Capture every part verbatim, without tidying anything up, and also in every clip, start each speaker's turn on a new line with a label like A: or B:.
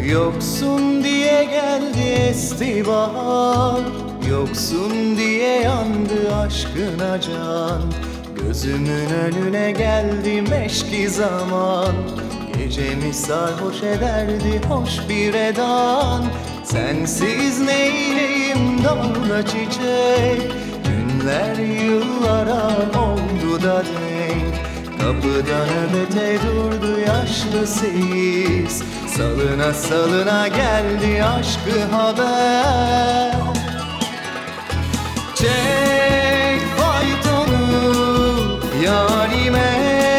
A: Yoksun diye geldi esti bahar, yoksun diye yandı aşkına can. Gözümün önüne geldi meşki zaman, gecemi sarhoş ederdi hoş bir edan. Sensiz neyleyim dalda çiçek, günler yıllara oldu da denk. Kapıda nöbete durdu yaşlı seyis, salına salına geldi aşkı haber. Çek faytonu yarime,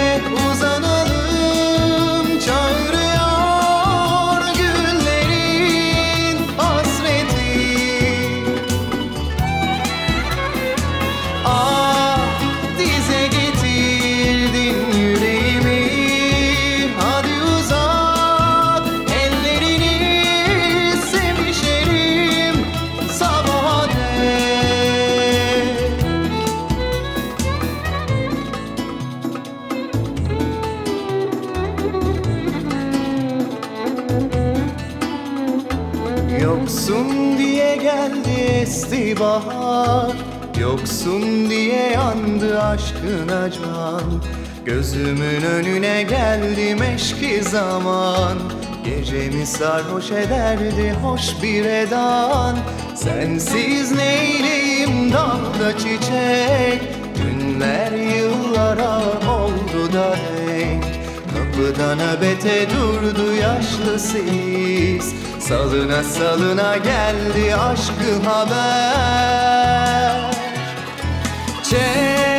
A: uzanalım, çağırıyor günlerin hasreti. Ah dize getirdin yüreğimi, hadi uzat ellerini, sevişelim sabaha dek. Yoksun diye geldi esti bahar, yoksun diye yandı aşkına can. Gözümün önüne geldi meşki zaman, gecemi sarhoş ederdi hoş bir edan. Sensiz neyleyim dalda çiçek, günler yıllara oldu da denk. Kapıda nöbete durdu yaşlı sis, salına salına geldi aşkı haber. Çek